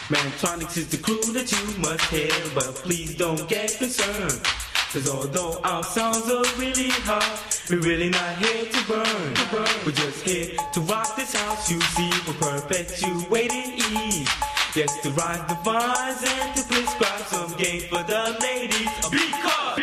Mantronics is the crew that you must hear, but please don't get concerned. Cause although our sounds are really hot, we're really not here to burn. We're just here to rock this house, you see. We're perpetuating ease. Yes, to rise the vines and to prescribe some game for the ladies. Because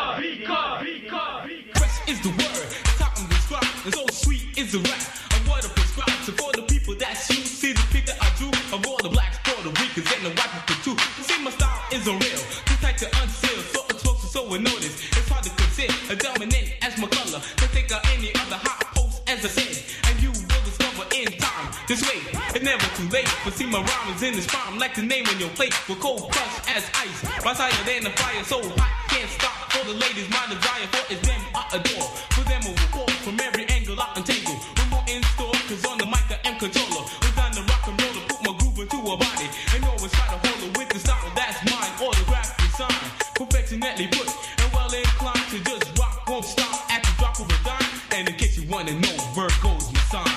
fresh is the word, it's how I'm described, and so sweet is the rap. I'm what I prescribe, so for the people that's you, see the picture I drew of all the blacks, Puerto Ricans, and the white people too. You see my style is unreal, this type to unseal, so explosive, so we notice. It's hard to consider a dominant as my color, to think of any other hot post as I said, and you will discover in time. This way, it's never too late, but see my rhyme is in this prime, like the name on your plate, with cold crush as ice, rise higher than the fire, so hot can't stop. For the ladies, my desire for is them I adore. For them I will walk from every angle I untangle. We're more in store, cause on the mic I am controller. We're down to rock and roll to put my groove into a body. And always try to hold it with the style that's mine. Autograph design, perfectionately put, and well inclined to just rock, won't stop at the drop of a dime. And in case you wanna know, Virgo's my sign.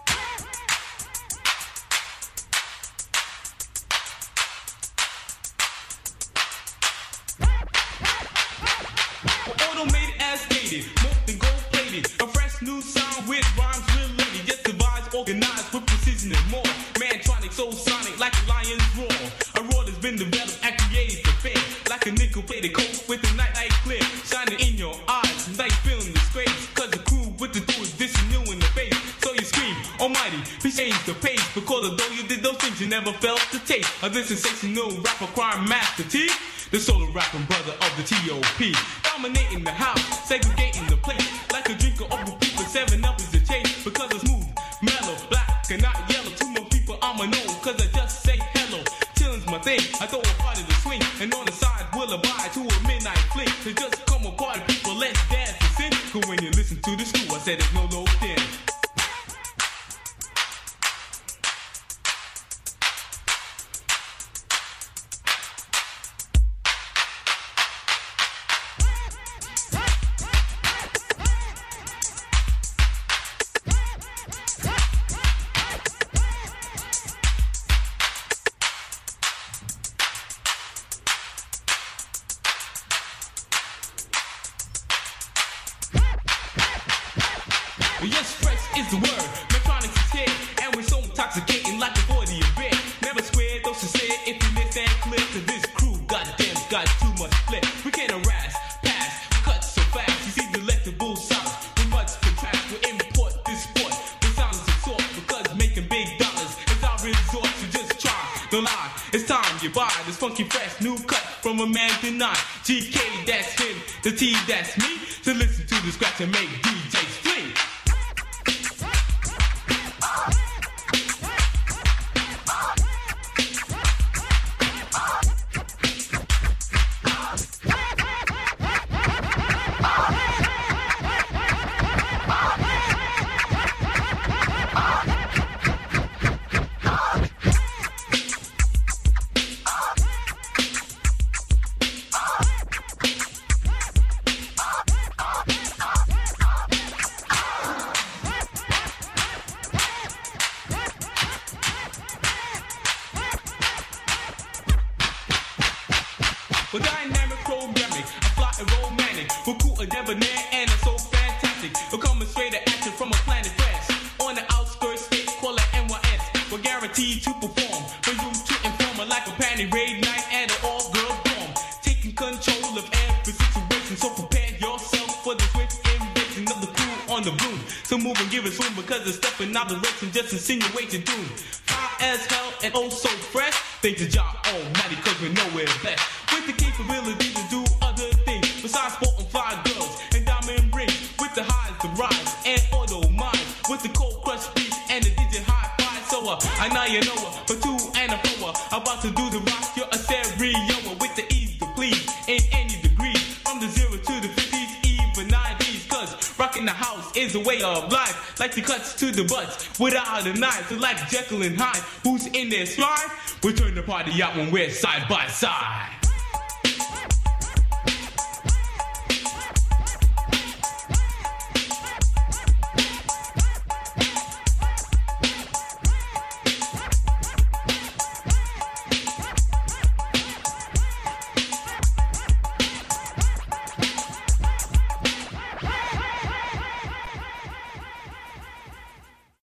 Automated as stated, more than gold plated. A fresh new sound with rhymes related. Just devised, organized with precision and more. Mantronic, so sonic, like a lion's roar. A roar that's been developed and created to fair. Like a nickel plated coat with a nightlight clear. Shining in your eyes, like feeling disgrace. Cause the crew with the do is dissing you in the face. So you scream, almighty, please change the pace. Because although you did those things, you never felt the taste of this sensational rapper crime master T. The solo rapping brother of the T.O.P. Dominating the house, segregating the place. Like a drinker of a people, 7-Up is the chase. Because it's smooth, mellow, black and not yellow. To more people I'ma know, cause I just say hello. Chilling's my thing, I throw a party to swing. And on the side will abide to a midnight fling. To just come a party, people, let's dance and sing. Cause when you listen to this crew, I said it's no low thin. Yes, fresh is the word. Mantronics is here, and we're so intoxicating like a 40 a bit. Never square, those sincere. If you miss that clear to this crew, goddamn, got too much flip. We can't harass, pass, cut so fast. You see delectable sounds, we much contrast. We import this sport, with sounds of sort. Because making big dollars is our resort. So just try, don't lie. It's time you buy this funky fresh new cut from a man denied. GK, that's him. The T, that's me. So listen to the scratch and make DJs flee. We're dynamic, programming, I fly and romantic. We're cool and debonair and it's so fantastic. We're coming straight at you from a planet West. On the outskirts, state, call it NYS. We're guaranteed to perform for you to inform like a panty raid night at an all-girl dorm. Taking control of every situation, so prepare yourself for the swift invasion of the crew on the bloom. So move and give it room because the step in observation just insinuates your doom. High as hell and oh so fresh. Thank the job almighty cause we know we're best. With the capability to do other things besides sport and fly girls and diamond rings. With the highs, the rise, and auto minds. With the cold crush beats and the digit high five. So I know you know her, for two and a four. About to do the rock, you're a stereo. With the ease to please in any degree. From the 0 to the 50s, even 90s. Cause rocking the house is a way of life. Like the cuts to the butts without a knife. So like Jekyll and Hyde, who's in their slide? We turn the party out when we're side by side.